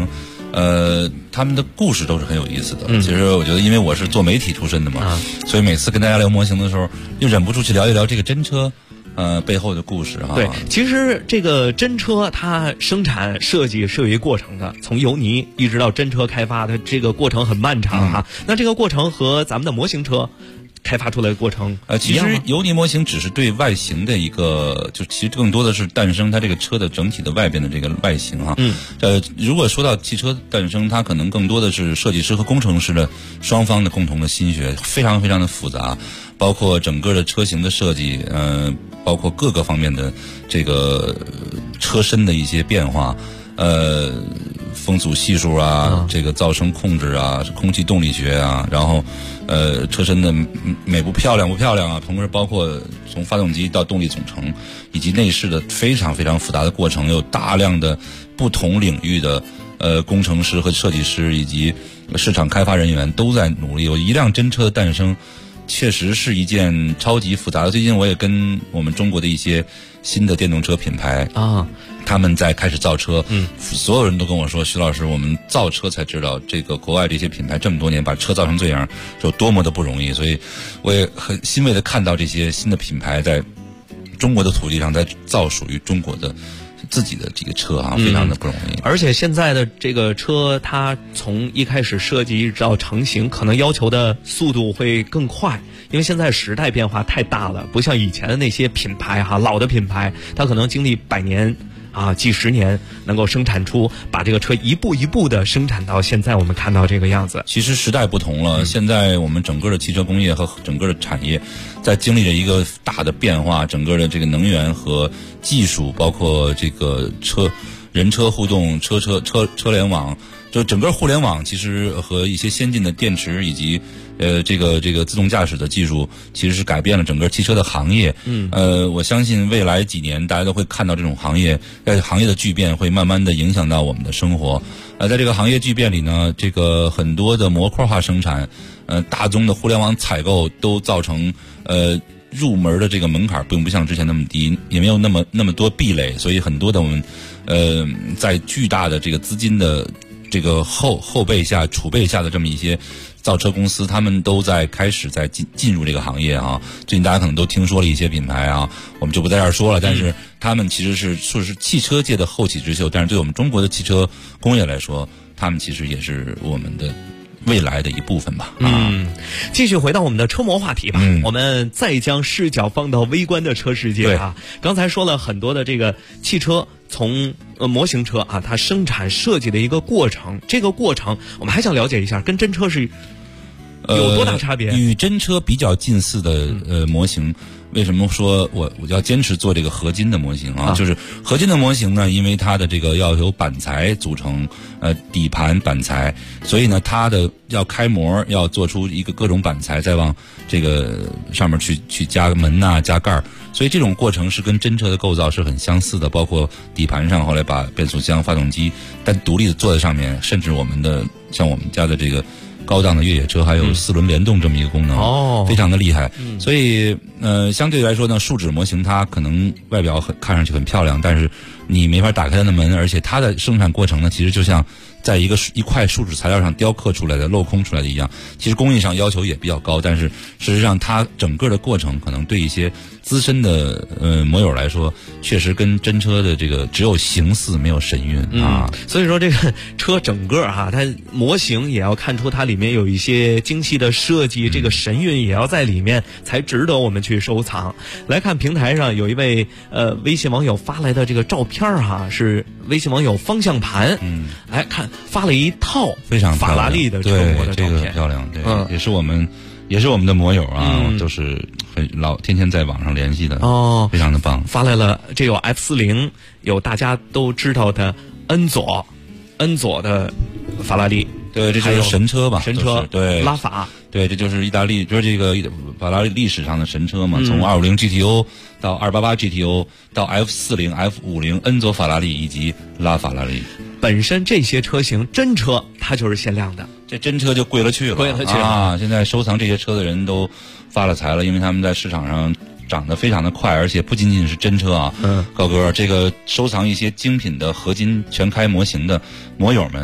他们的故事都是很有意思的。其实我觉得，因为我是做媒体出身的嘛，所以每次跟大家聊模型的时候，又忍不住去聊一聊这个真车。背后的故事哈。 对，其实这个真车它生产设计是有一个过程的，从油泥一直到真车开发的这个过程很漫长哈。那这个过程和咱们的模型车开发出来的过程其实油泥模型只是对外形的一个，就其实更多的是诞生它这个车的整体的外边的这个外形哈。如果说到汽车诞生，它可能更多的是设计师和工程师的双方的共同的心血，非常非常的复杂，包括整个的车型的设计，包括各个方面的这个车身的一些变化，风阻系数啊，这个噪声控制啊，空气动力学啊，然后车身的美不漂亮啊，同时包括从发动机到动力总成以及内饰的非常非常复杂的过程，有大量的不同领域的工程师和设计师以及市场开发人员都在努力。有一辆真车的诞生确实是一件超级复杂的。最近我也跟我们中国的一些新的电动车品牌他们在开始造车，所有人都跟我说，徐老师，我们造车才知道这个国外这些品牌这么多年把车造成这样有多么的不容易。所以我也很欣慰的看到这些新的品牌在中国的土地上在造属于中国的自己的这个车非常的不容易。 而且现在的这个车，它从一开始设计一直到成型，可能要求的速度会更快，因为现在时代变化太大了，不像以前的那些品牌老的品牌，它可能经历100年几十年，能够生产出把这个车一步一步的生产到现在我们看到这个样子。 其实时代不同了，现在我们整个的汽车工业和整个的产业在经历着一个大的变化，整个的这个能源和技术，包括这个人车互动、车联网，就整个互联网其实和一些先进的电池以及这个自动驾驶的技术，其实是改变了整个汽车的行业。我相信未来几年大家都会看到这种行业的巨变会慢慢的影响到我们的生活。在这个行业巨变里呢，这个很多的模块化生产，大宗的互联网采购都造成入门的这个门槛并不像之前那么低，也没有那么多壁垒，所以很多的我们在巨大的这个资金的这个后备下储备下的这么一些造车公司，他们都在开始在进入这个行业啊。最近大家可能都听说了一些品牌啊，我们就不在这儿说了，但是他们其实是汽车界的后起之秀，但是对我们中国的汽车工业来说，他们其实也是我们的未来的一部分吧。 继续回到我们的车模话题吧。我们再将视角放到微观的车世界啊。刚才说了很多的这个汽车从模型车它生产设计的一个过程，这个过程我们还想了解一下，跟真车是有多大差别？ 与真车比较近似的模型，为什么说我要坚持做这个合金的模型就是合金的模型呢，因为它的这个要有板材组成，底盘板材，所以呢它的要开模，要做出一个各种板材，再往这个上面去加门加盖儿，所以这种过程是跟真车的构造是很相似的，包括底盘上后来把变速箱、发动机单独立的坐在上面，甚至我们的像我们家的这个高档的越野车还有4轮联动这么一个功能，非常的厉害。所以相对来说呢，树脂模型它可能外表看上去很漂亮，但是你没法打开它的门，而且它的生产过程呢，其实就像在一块树脂材料上雕刻出来的、镂空出来的一样。其实工艺上要求也比较高，但是事实上它整个的过程可能对一些资深的模友来说，确实跟真车的这个只有形似没有神韵所以说这个车整个它模型也要看出它里面有一些精细的设计，这个神韵也要在里面，才值得我们去收藏。来看平台上有一位微信网友发来的这个照片是微信网友方向盘，来看发了一套非常法拉利的车模的照片， 这个很漂亮，对，也是我们的模友都是天天在网上联系的非常的棒。 发来了这有 F40，有大家都知道的恩佐的法拉利， 对，这就是神车吧？ 神车， 对， 拉法， 对，这就是意大利，就是这个法拉利历史上的神车嘛。从250 GTO 到288 GTO 到 F40、F50，恩佐法拉利以及拉法拉利。 本身这些车型真车它就是限量的， 这真车就贵了去了现在收藏这些车的人都发了财了，因为他们在市场上涨得非常的快，而且不仅仅是真车高哥，这个收藏一些精品的合金全开模型的模友们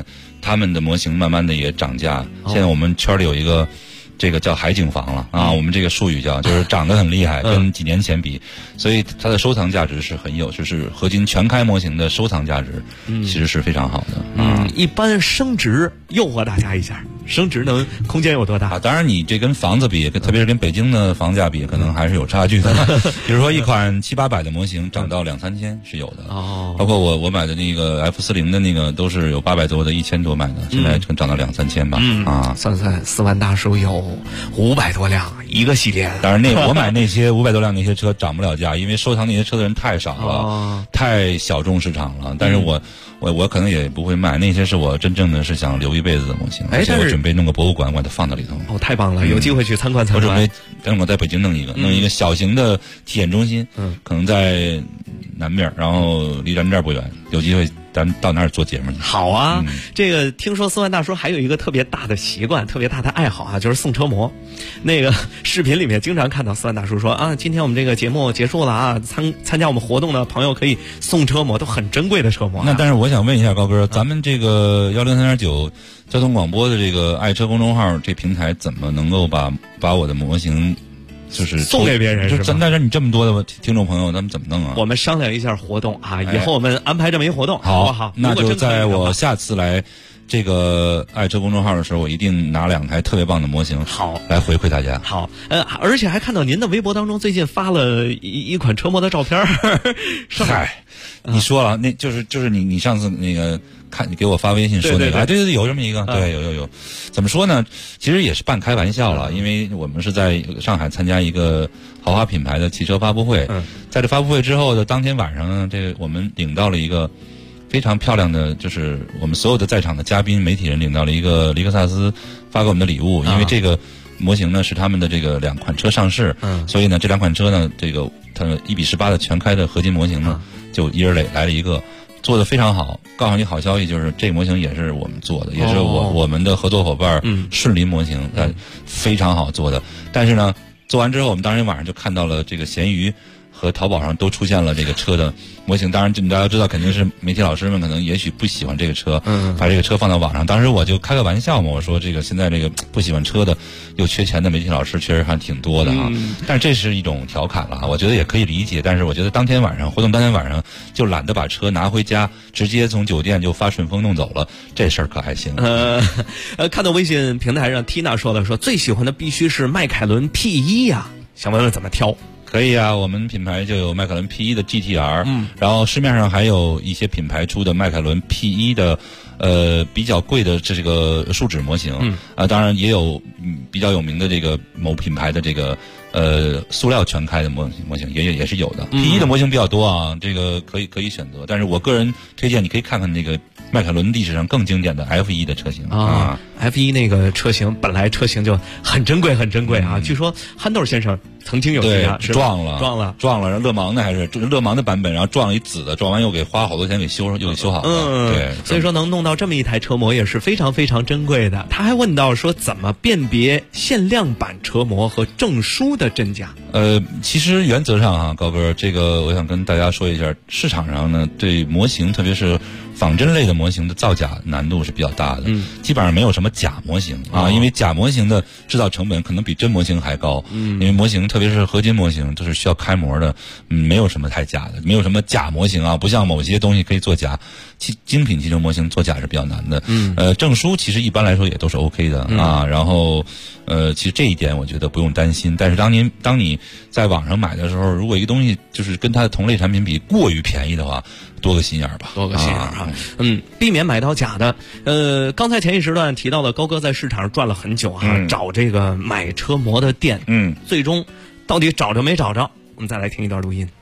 他们的模型慢慢的也涨价。现在我们圈里有一个这个叫海景房了啊，我们这个术语叫就是涨得很厉害，跟几年前比，所以它的收藏价值是很有，就是合金全开模型的收藏价值其实是非常好的。 一般升值诱惑大家一下，升值能空间有多大？ 当然你这跟房子比，特别是跟北京的房价比，可能还是有差距的。比如说一款700-800的模型涨到2-3千是有的。包括我买的那个 F40的那个都是有800多的，1000多买的，现在涨到2-3千吧。 算4万大叔有500多辆一个系列。 当然我买那些500多辆那些车涨不了价，因为收藏那些车的人太少了，太小众市场了。但是我可能也不会卖，那些是我真正的是想留一辈子的模型，而且我准备弄个博物馆把它放到里头。 太棒了，有机会去参观参观。 我准备等我在北京弄一个小型的体验中心，可能在南面，然后离咱这儿不远，有机会咱到那儿做节目去。 好啊，这个听说4万大叔还有一个特别大的习惯，特别大的爱好啊，就是送车模。那个视频里面经常看到4万大叔说啊，今天我们这个节目结束了啊，参加我们活动的朋友可以送车模，都很珍贵的车模。 那但是我想问一下高哥，咱们这个103.9交通广播的这个爱车公众号这平台，怎么能够把我的模型就是送给别人是吧？ 但是你这么多的听众朋友，他们怎么弄啊？ 我们商量一下活动啊，以后我们安排这么一活动，好不好？ 那就在我下次来这个爱车公众号的时候，我一定拿2台特别棒的模型， 好来回馈大家。 好，而且还看到您的微博当中最近发了一款车模的照片。 嗨，你说了，那就是你上次那个看你给我发微信说那个，对，有这么一个，对，有。怎么说呢？其实也是半开玩笑了，因为我们是在上海参加一个豪华品牌的汽车发布会，在这发布会之后的当天晚上呢，这个我们领到了一个非常漂亮的，就是我们所有的在场的嘉宾媒体人领到了一个雷克萨斯发给我们的礼物，因为这个模型呢是他们的这个2款车上市，所以呢这2款车呢，这个它1:18的全开的合金模型呢，就一人来了一个，做得非常好。告诉你好消息，就是这个模型也是我们做的，也是我们的合作伙伴顺林模型，非常好做的。但是呢，做完之后，我们当天晚上就看到了这个闲鱼和淘宝上都出现了这个车的模型。当然大家知道，肯定是媒体老师们可能也许不喜欢这个车，把这个车放到网上。当时我就开个玩笑嘛，我说这个现在这个不喜欢车的又缺钱的媒体老师确实还挺多的啊。但是这是一种调侃了，我觉得也可以理解。但是我觉得活动当天晚上就懒得把车拿回家，直接从酒店就发顺丰弄走了，这事儿可还行。 看到微信平台上 Tina 说最喜欢的必须是迈凯伦 P1 呀，想问问怎么挑？ 可以啊，我们品牌就有迈凯伦 P1 的 GTR，然后市面上还有一些品牌出的迈凯伦 P1 的比较贵的这个树脂模型，当然也有比较有名的这个某品牌的这个塑料全开的模型也是有的。P1 的模型比较多啊，这个可以选择，但是我个人推荐你可以看看那个迈凯伦历史上更经典的 F1 的车型啊。 F1 那个车型本来车型就很珍贵啊，据说憨豆先生曾经有一辆撞了，然后勒芒的还是勒芒的版本，然后撞了一紫的，撞完又给花好多钱给修好了。对， 所以说能弄到这么一台车模也是非常非常珍贵的。他还问到说怎么辨别限量版车模和证书的真假？ 其实原则上啊，高哥，这个我想跟大家说一下，市场上呢对模型，特别是仿真类的模型的造假难度是比较大的，基本上没有什么假模型啊，因为假模型的制造成本可能比真模型还高，因为模型特别是合金模型都是需要开模的，没有什么太假的，没有什么假模型啊，不像某些东西可以做假，精品汽车模型做假是比较难的。证书其实一般来说也都是 OK 的啊，然后其实这一点我觉得不用担心，但是当你在网上买的时候，如果一个东西就是跟它的同类产品比过于便宜的话，多个心眼吧， 避免买到假的。刚才前一时段提到了高哥在市场上转了很久啊，找这个买车模的店，最终到底找着没找着？我们再来听一段录音。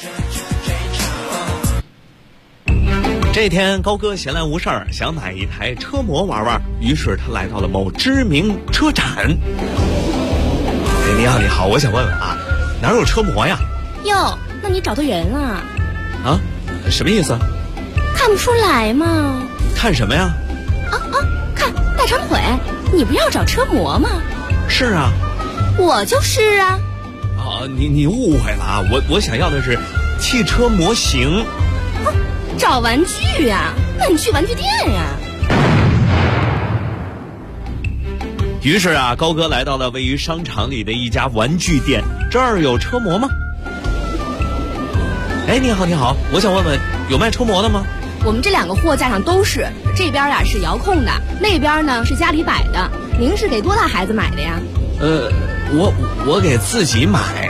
这天高哥闲来无事儿，想买一台车模玩玩，于是他来到了某知名车展。你好，我想问问啊，哪有车模呀？ 哟，那你找对人了啊？什么意思？ 看不出来吗？ 看什么呀？ 看大长腿，你不要找车模吗？ 是啊， 我就是啊。 你误会了啊，我想要的是汽车模型。 找玩具啊？那你去玩具店呀。 于是啊，高哥来到了位于商场里的一家玩具店，这儿有车模吗？哎，你好，你好，我想问问，有卖车模的吗？ 我们这2个货架上都是，这边呀是遥控的，那边呢是家里摆的。您是给多大孩子买的呀？ 我给自己买。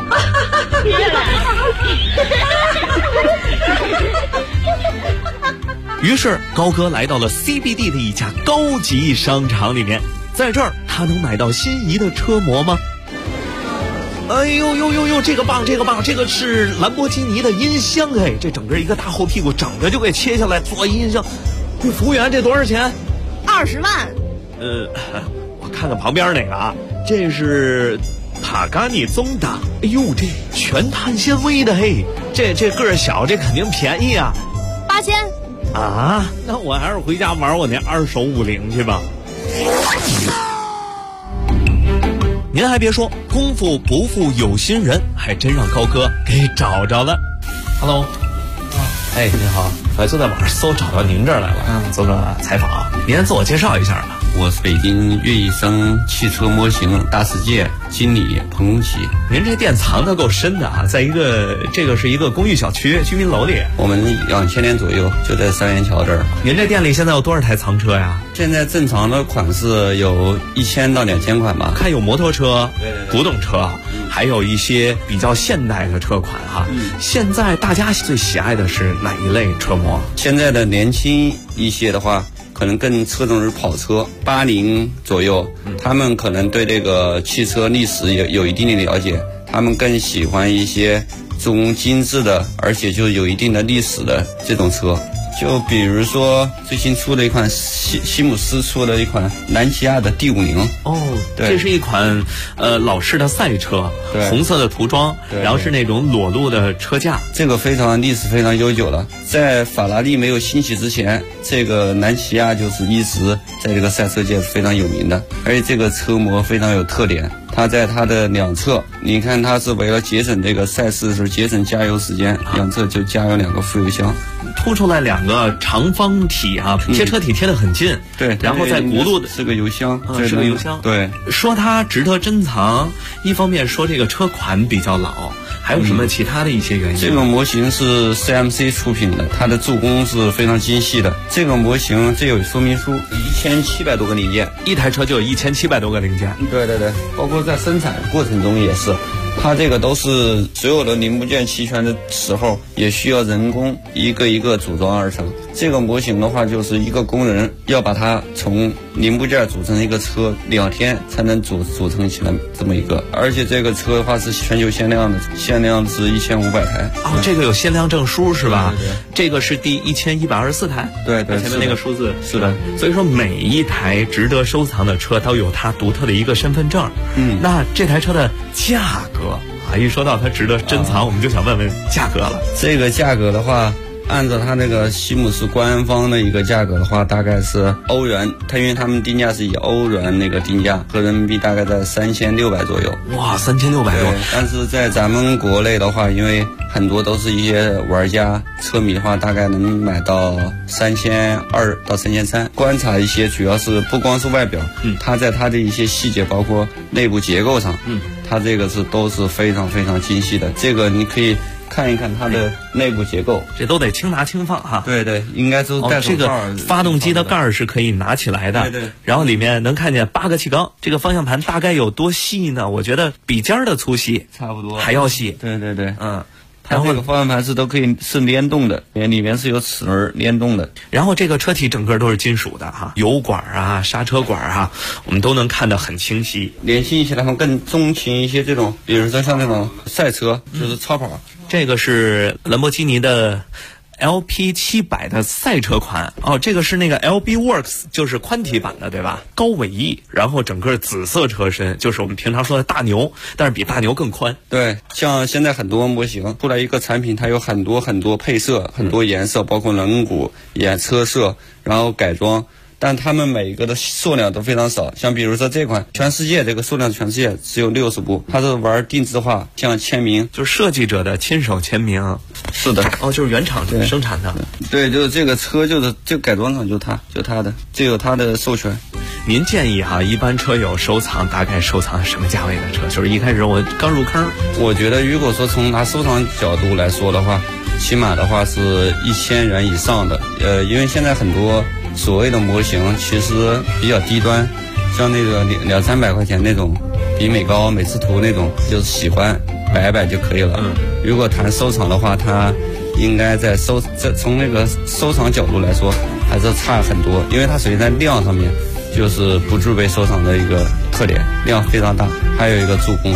于是高哥来到了 CBD 的一家高级商场里面，在这儿他能买到心仪的车模吗？哎呦呦呦呦，这个棒，这个棒，这个是兰博基尼的音箱，哎，这整个一个大后屁股，整个就给切下来做音箱。服务员，这多少钱 ？20万。 我看看旁边那个啊，这是帕嘎尼宗的，哎呦，这全碳纤维的，嘿，这个儿小，这肯定便宜啊。 8000。 啊，那我还是回家玩我那2手50去吧。您还别说，功夫不负有心人，还真让高哥给找着了。Hello， 哎，您好，就在网上搜找到您这儿来了，做个采访。您自我介绍一下吧。 我是北京乐义生汽车模型大世界经理彭公奇。 您这店藏得够深的啊，在这个是一个公寓小区居民楼里。 我们2000年左右就在三元桥这儿。 您这店里现在有多少台藏车呀？ 现在正常的款式有1000到2000款吧。 看有摩托车、古董车，还有一些比较现代的车款哈。现在大家最喜爱的是哪一类车模？ 现在的年轻一些的话，可能更侧重于跑车，80左右，他们可能对这个汽车历史有一定的了解，他们更喜欢一些中精致的，而且就有一定的历史的这种车。就比如说最新出的一款西姆斯出的一款兰奇亚的 D50。 哦，这是一款老式的赛车，红色的涂装，然后是那种裸露的车架。 这个历史非常悠久了，在法拉利没有兴起之前，这个兰奇亚就是一直在这个赛车界非常有名的，而且这个车模非常有特点。它在它的两侧，你看它是为了节省这个赛事时节省加油时间，两侧就加有2个副油箱， 凸出来2个长方体啊，贴车体贴得很近。 对， 然后再轱辘的是个油箱， 是个油箱。 对， 说它值得珍藏，一方面说这个车款比较老，还有什么其他的一些原因？ 这个模型是 CMC 出品的，它的做工是非常精细的。这个模型这有说明书，1700多个零件， 一台车就有1700多个零件。 对对对，包括在生产过程中也是，它这个都是所有的零部件齐全的时候，也需要人工一个一个组装而成。这个模型的话，就是一个工人要把它从零部件组成一个车，2天才能组成起来这么一个。而且这个车的话是全球限量的，限量是1500台。 哦，这个有限量证书是吧？ 对对对， 这个是第1124台。 对对， 前面那个数字是的。 所以说每一台值得收藏的车都有它独特的一个身份证。那这台车的价格啊，一说到它值得珍藏，我们就想问问价格了。 这个价格的话，按照它那个西姆斯官方的一个价格的话，大概是欧元，因为他们定价是以欧元那个定价，合人民币大概在3600左右。 哇，3600多！ 但是在咱们国内的话，因为很多都是一些玩家车迷的话，大概能买到3200到3300。观察一些，主要是不光是外表，它在它的一些细节，包括内部结构上，它这个都是非常非常精细的。这个你可以看一看它的内部结构， 这都得轻拿轻放哈。 对对，应该都带手套。 这个发动机的盖儿是可以拿起来的， 对对。 然后里面能看见8个气缸。这个方向盘大概有多细呢？我觉得比尖儿的粗细差不多， 还要细。 对对对，它这个方向盘是都可以是联动的，里面是有齿轮联动的。 然后这个车体整个都是金属的哈，油管啊、刹车管啊，我们都能看得很清晰。 年轻一些，他们更钟情一些这种，比如说像这种赛车，就是超跑。 这个是兰博基尼的LP700的赛车款哦，这个是那个 LB Works， 就是宽体版的对吧？高尾翼，然后整个紫色车身，就是我们平常说的大牛，但是比大牛更宽。 对，像现在很多模型出来一个产品，它有很多配色，很多颜色，包括轮毂、车色，然后改装。但他们每一个的数量都非常少，像比如说这款全世界这个数量全世界只有60部，它是玩定制化，像签名， 就是设计者的亲手签名。 是的， 哦，就是原厂生产的。 对，就是这个车就改装厂就它的，就有它的授权。 您建议哈，一般车友收藏大概收藏什么价位的车？就是一开始我刚入坑， 我觉得如果说从拿收藏角度来说的话，起码的话是1000元以上的。因为现在很多所谓的模型其实比较低端，像那个200-300块钱那种比美高、美仕途那种，就是喜欢摆一摆就可以了。如果谈收藏的话，它应该从那个收藏角度来说还是差很多，因为它首先在量上面就是不具备收藏的一个特点，量非常大，还有一个做工。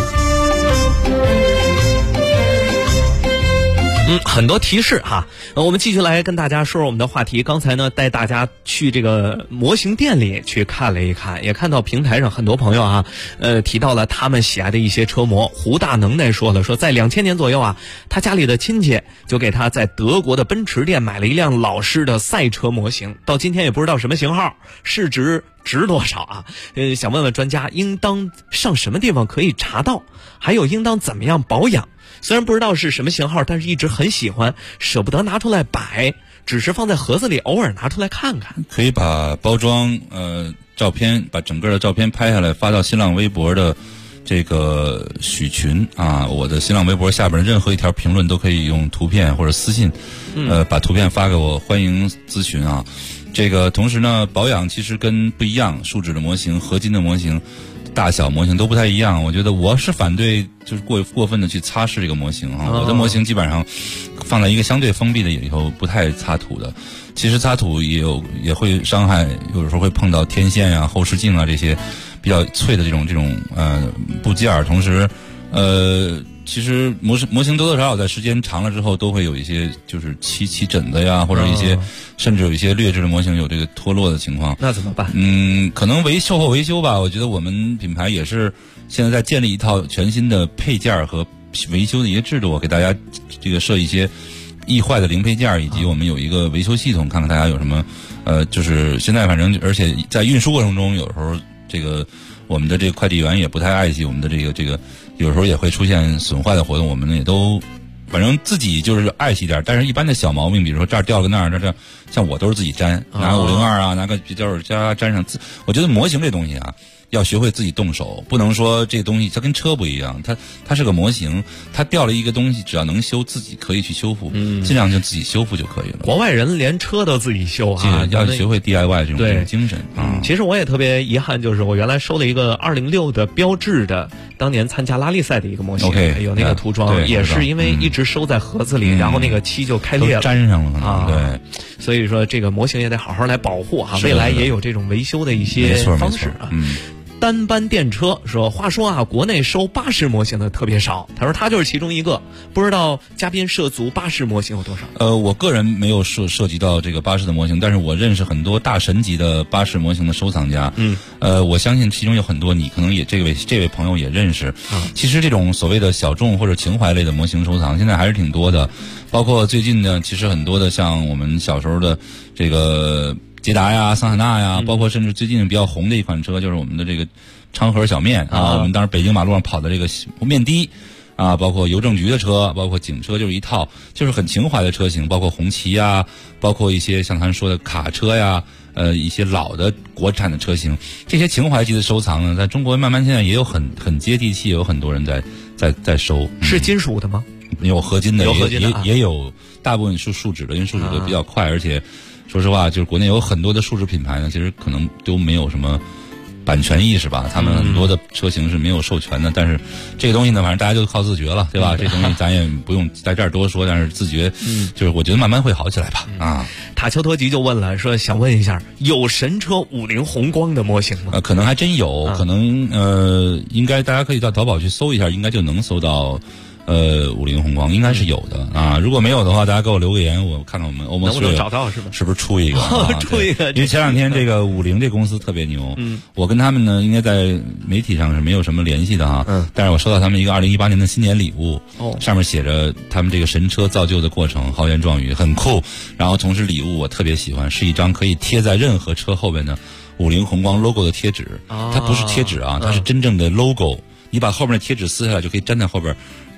很多提示哈，我们继续来跟大家说说我们的话题。刚才呢，带大家去这个模型店里去看了一看，也看到平台上很多朋友啊，提到了他们喜爱的一些车模。胡大能耐说了，说在2000年左右啊，他家里的亲戚就给他在德国的奔驰店买了一辆老式的赛车模型，到今天也不知道什么型号，市值多少啊？想问问专家，应当上什么地方可以查到？还有应当怎么样保养？虽然不知道是什么型号，但是一直很喜欢，舍不得拿出来摆，只是放在盒子里，偶尔拿出来看看。 可以把包装照片，把整个的照片拍下来发到新浪微博的这个许群啊，我的新浪微博下边任何一条评论都可以用图片或者私信，把图片发给我，欢迎咨询啊。这个同时呢，保养其实跟不一样，树脂的模型、合金的模型、大小模型都不太一样。我觉得我是反对就是过分的去擦拭这个模型啊。我的模型基本上放在一个相对封闭的里头，不太擦土的。其实擦土也会伤害，有时候会碰到天线啊、后视镜啊这些比较脆的这种部件。同时其实模型多多少少在时间长了之后都会有一些就是起疹子呀，或者一些甚至有一些劣质的模型有这个脱落的情况。 那怎么办？ 可能售后维修吧。我觉得我们品牌也是现在在建立一套全新的配件和维修的一些制度，给大家这个设一些易坏的零配件，以及我们有一个维修系统，看看大家有什么就是现在反正而且在运输过程中，有时候这个我们的这个快递员也不太爱惜我们的这个。有时候也会出现损坏的活动，我们也都反正自己就是爱惜点，但是一般的小毛病，比如说这儿掉个那儿，这像我都是自己粘，拿502啊，拿个笔胶水粘上。我觉得模型这东西啊，要学会自己动手，不能说这东西它跟车不一样，它是个模型，它掉了一个东西，只要能修，自己可以去修复，尽量就自己修复就可以了。 国外人连车都自己修啊， 要学会 DIY 这种精神啊。 其实我也特别遗憾，就是我原来收了一个206的标致的，当年参加拉力赛的一个模型，有那个涂装，也是因为一直收在盒子里，然后那个漆就开裂了， 粘上了啊。对， 所以说这个模型也得好好来保护啊，未来也有这种维修的一些方式啊。单班电车说，话说啊，国内收巴士模型的特别少。他说他就是其中一个，不知道嘉宾涉足巴士模型有多少？ 我个人没有涉及到这个巴士的模型，但是我认识很多大神级的巴士模型的收藏家。我相信其中有很多你可能也这位朋友也认识。其实这种所谓的小众或者情怀类的模型收藏，现在还是挺多的。包括最近呢，其实很多的像我们小时候的这个捷达呀、桑塔纳呀，包括甚至最近比较红的一款车，就是我们的这个昌河小面啊。我们当时北京马路上跑的这个面的啊，包括邮政局的车，包括警车，就是一套就是很情怀的车型，包括红旗呀，包括一些像他说的卡车呀，一些老的国产的车型，这些情怀级的收藏呢，在中国慢慢现在也有很接地气，有很多人在收。 是金属的吗？ 有合金的， 有合金的也有大部分是树脂的，因为树脂的比较快，而且说实话，就是国内有很多的树脂品牌呢，其实可能都没有什么版权意识吧，他们很多的车型是没有授权的。但是这个东西呢，反正大家就靠自觉了，对吧？这东西咱也不用在这儿多说，但是自觉，就是我觉得慢慢会好起来吧。啊， 塔丘托吉就问了，说想问一下，有神车50宏光的模型吗？ 可能还真有，可能应该大家可以到淘宝去搜一下，应该就能搜到。50宏光应该是有的啊，如果没有的话，大家给我留个言，我看看我们欧盟能不能找到是吧？ 是不是出一个？ 出一个， 因为前两天这个50这公司特别牛，我跟他们呢应该在媒体上是没有什么联系的哈，但是我收到他们一个2018年的新年礼物，上面写着他们这个神车造就的过程，豪言壮语，很酷。然后同时礼物我特别喜欢，是一张可以贴在任何车后边的50宏光 logo 的贴纸，它不是贴纸啊，它是真正的 logo。你把后面的贴纸撕下来，就可以粘在后边，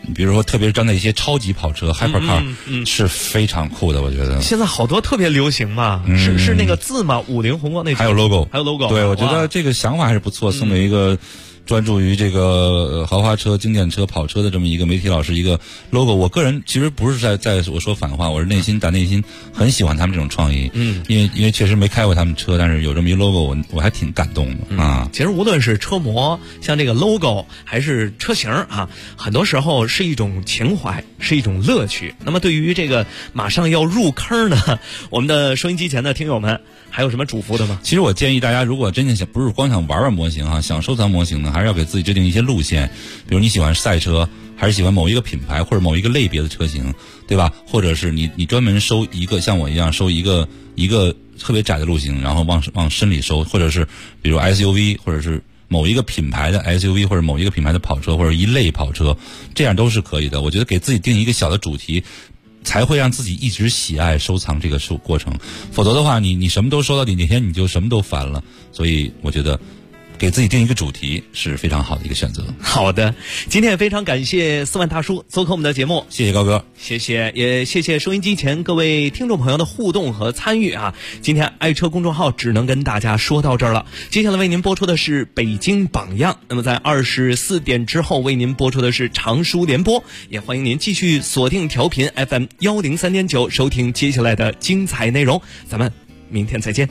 比如说特别是站在一些超级跑车 hypercar 是非常酷的，我觉得。 现在好多特别流行嘛，是那个字嘛，50宏光那还有 logo， 还有 logo。 对，我觉得这个想法还是不错，送给一个专注于这个豪华车、经典车、跑车的这么一个媒体老师一个 logo。我个人其实不是在我说反话，我是内心很喜欢他们这种创意。因为确实没开过他们车，但是有这么一 logo， 我还挺感动的啊。 其实无论是车模，像这个 logo 还是车型啊，很多时候是一种情怀，是一种乐趣。那么对于这个马上要入坑的我们的收音机前的听友们，还有什么嘱咐的吗？ 其实我建议大家，如果真的不是光想玩玩模型啊，想收藏模型呢，还是要给自己制定一些路线。比如你喜欢赛车，还是喜欢某一个品牌或者某一个类别的车型，对吧？或者是你专门收一个像我一样收一个特别窄的路型，然后往深里收，或者是比如 SUV， 或者是某一个品牌的 SUV， 或者某一个品牌的跑车，或者一类跑车，这样都是可以的。我觉得给自己定一个小的主题，才会让自己一直喜爱收藏这个过程。否则的话，你什么都收到底，哪天你就什么都烦了。所以我觉得给自己定一个主题是非常好的一个选择。 好的，今天也非常感谢斯万大叔做客我们的节目， 谢谢高哥， 谢谢，也谢谢收音机前各位听众朋友的互动和参与啊！今天爱车公众号只能跟大家说到这儿了。接下来为您播出的是北京榜样，那么在24点之后为您播出的是常书联播，也欢迎您继续锁定调频 FM 103.9收听接下来的精彩内容。咱们明天再见。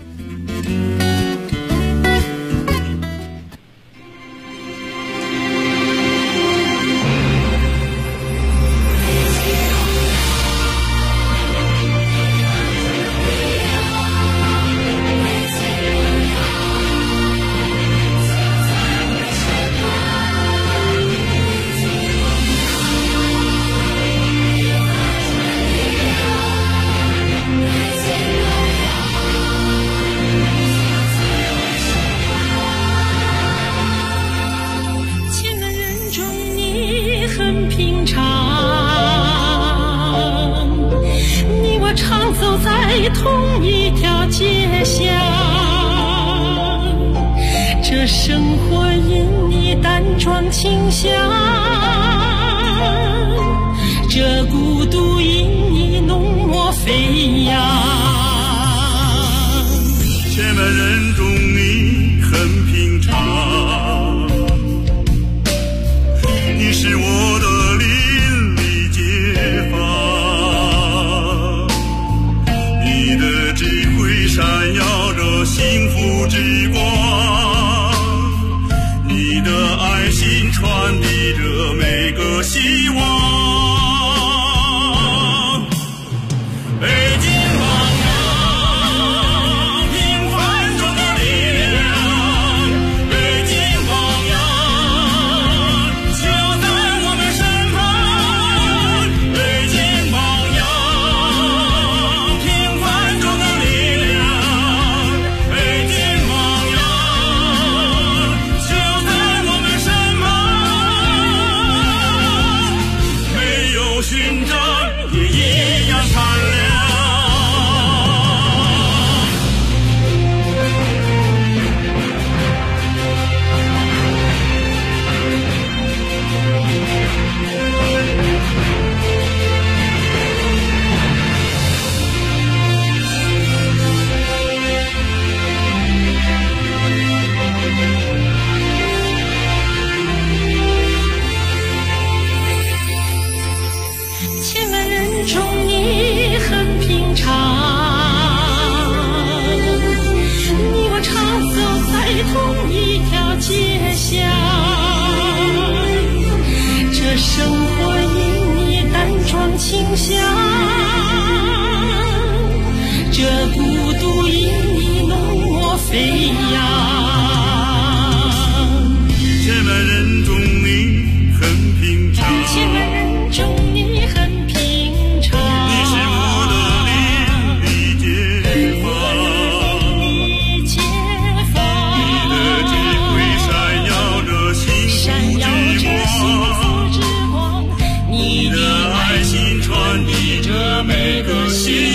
同一条街巷，这生活因你淡妆清香，这孤独因你浓墨飞扬。 千万人中你很平常，你是我的邻里街坊。智慧闪耀着幸福之光，你的爱心传递着每个希望。北京榜样，平凡中的力量，北京榜样，就在我们身旁。北京榜样。勋章也一样灿亮。同一条街巷，这生活因你淡妆清香，这孤独因你浓墨飞扬。千万人中你很平常， 千万人中你很平常， 你是我的邻里街坊。你的爱心传递着每个心。